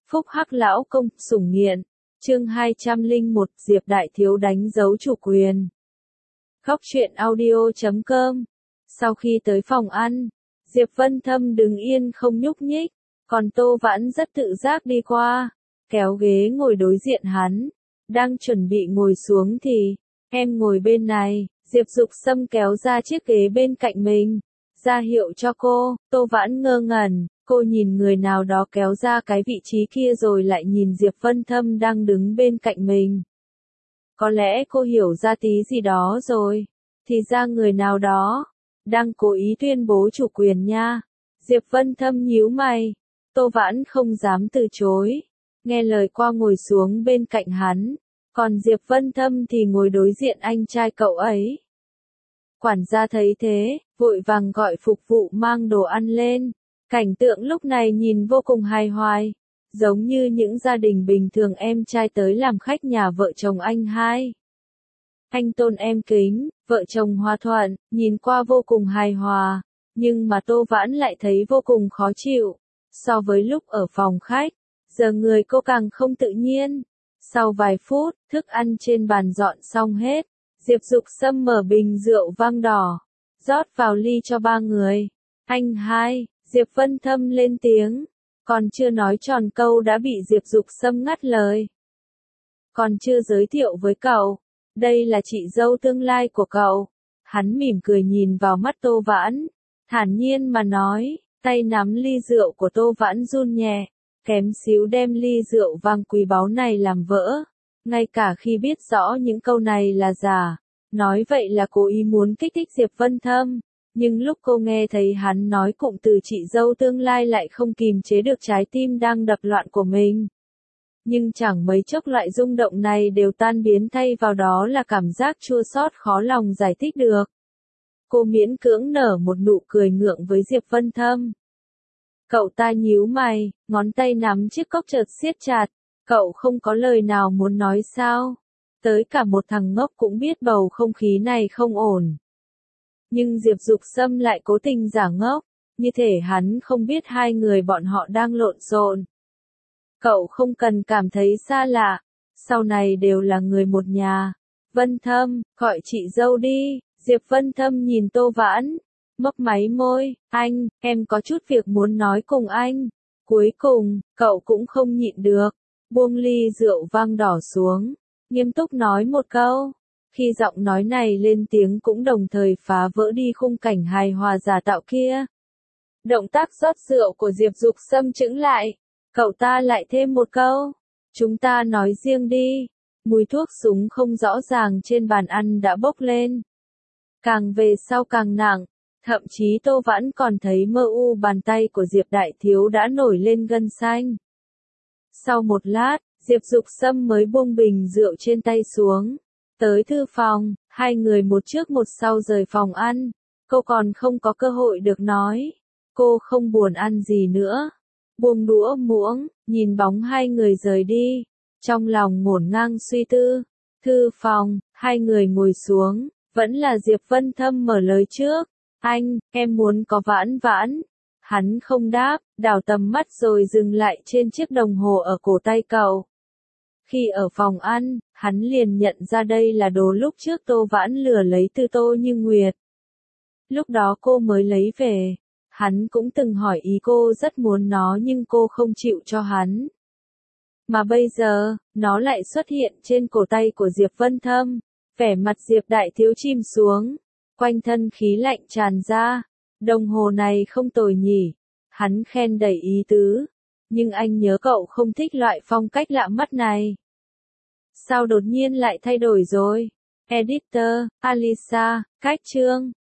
Phúc Hắc lão công, sủng nghiện. Chương 201, Diệp Đại Thiếu đánh dấu chủ quyền. Góc truyện audio.com. Sau khi tới phòng ăn, Diệp Vân Thâm đứng yên không nhúc nhích, còn Tô Vãn rất tự giác đi qua, kéo ghế ngồi đối diện hắn. Đang chuẩn bị ngồi xuống thì, em ngồi bên này. Diệp Dục Sâm kéo ra chiếc ghế bên cạnh mình, ra hiệu cho cô. Tô Vãn ngơ ngẩn, cô nhìn người nào đó kéo ra cái vị trí kia rồi lại nhìn Diệp Vân Thâm đang đứng bên cạnh mình. Có lẽ cô hiểu ra tí gì đó rồi, thì ra người nào đó đang cố ý tuyên bố chủ quyền nha. Diệp Vân Thâm nhíu mày, Tô Vãn không dám từ chối, nghe lời qua ngồi xuống bên cạnh hắn, còn Diệp Vân Thâm thì ngồi đối diện anh trai cậu ấy. Quản gia thấy thế, vội vàng gọi phục vụ mang đồ ăn lên. Cảnh tượng lúc này nhìn vô cùng hài hòa, giống như những gia đình bình thường em trai tới làm khách nhà vợ chồng anh hai. Anh tôn em kính, vợ chồng hòa thuận, nhìn qua vô cùng hài hòa, nhưng mà Tô Vãn lại thấy vô cùng khó chịu. So với lúc ở phòng khách, giờ người cô càng không tự nhiên. Sau vài phút, thức ăn trên bàn dọn xong hết, Diệp Dục Sâm mở bình rượu vang đỏ, rót vào ly cho ba người. Anh hai, Diệp Vân Thâm lên tiếng, còn chưa nói tròn câu đã bị Diệp Dục Sâm ngắt lời. Còn chưa giới thiệu với cậu, đây là chị dâu tương lai của cậu. Hắn mỉm cười nhìn vào mắt Tô Vãn, thản nhiên mà nói, tay nắm ly rượu của Tô Vãn run nhẹ, kém xíu đem ly rượu vang quý báu này làm vỡ. Ngay cả khi biết rõ những câu này là giả, nói vậy là cố ý muốn kích thích Diệp Vân Thâm. Nhưng lúc cô nghe thấy hắn nói cụm từ chị dâu tương lai lại không kìm chế được trái tim đang đập loạn của mình. Nhưng chẳng mấy chốc loại rung động này đều tan biến, thay vào đó là cảm giác chua xót khó lòng giải thích được. Cô miễn cưỡng nở một nụ cười ngượng với Diệp Vân Thâm. Cậu ta nhíu mày, ngón tay nắm chiếc cốc chợt siết chặt. Cậu không có lời nào muốn nói sao? Tới cả một thằng ngốc cũng biết bầu không khí này không ổn. Nhưng Diệp Dục Sâm lại cố tình giả ngốc, như thể hắn không biết hai người bọn họ đang lộn xộn. Cậu không cần cảm thấy xa lạ, sau này đều là người một nhà. Vân Thâm, gọi chị dâu đi. Diệp Vân Thâm nhìn Tô Vãn, mấp máy môi, anh, em có chút việc muốn nói cùng anh. Cuối cùng, cậu cũng không nhịn được, buông ly rượu vang đỏ xuống, nghiêm túc nói một câu. Khi giọng nói này lên tiếng cũng đồng thời phá vỡ đi khung cảnh hài hòa giả tạo kia. Động tác rót rượu của Diệp Dục Sâm chững lại, cậu ta lại thêm một câu, chúng ta nói riêng đi. Mùi thuốc súng không rõ ràng trên bàn ăn đã bốc lên. Càng về sau càng nặng, thậm chí Tô Vãn còn thấy mơ u bàn tay của Diệp Đại Thiếu đã nổi lên gân xanh. Sau một lát, Diệp Dục Sâm mới buông bình rượu trên tay xuống. Tới thư phòng, hai người một trước một sau rời phòng ăn. Cô còn không có cơ hội được nói. Cô không buồn ăn gì nữa. Buông đũa muỗng, nhìn bóng hai người rời đi. Trong lòng ngổn ngang suy tư. Thư phòng, hai người ngồi xuống. Vẫn là Diệp Vân Thâm mở lời trước. Anh, em muốn có Vãn Vãn. Hắn không đáp, đảo tầm mắt rồi dừng lại trên chiếc đồng hồ ở cổ tay cậu. Khi ở phòng ăn, hắn liền nhận ra đây là đồ lúc trước Tô Vãn lừa lấy từ Tô Như Nguyệt. Lúc đó cô mới lấy về. Hắn cũng từng hỏi ý cô rất muốn nó nhưng cô không chịu cho hắn. Mà bây giờ, nó lại xuất hiện trên cổ tay của Diệp Vân Thâm. Vẻ mặt Diệp Đại Thiếu chìm xuống, quanh thân khí lạnh tràn ra. Đồng hồ này không tồi nhỉ. Hắn khen đầy ý tứ. Nhưng anh nhớ cậu không thích loại phong cách lạ mắt này. Sao đột nhiên lại thay đổi rồi? Editor, Alisa, cách chương.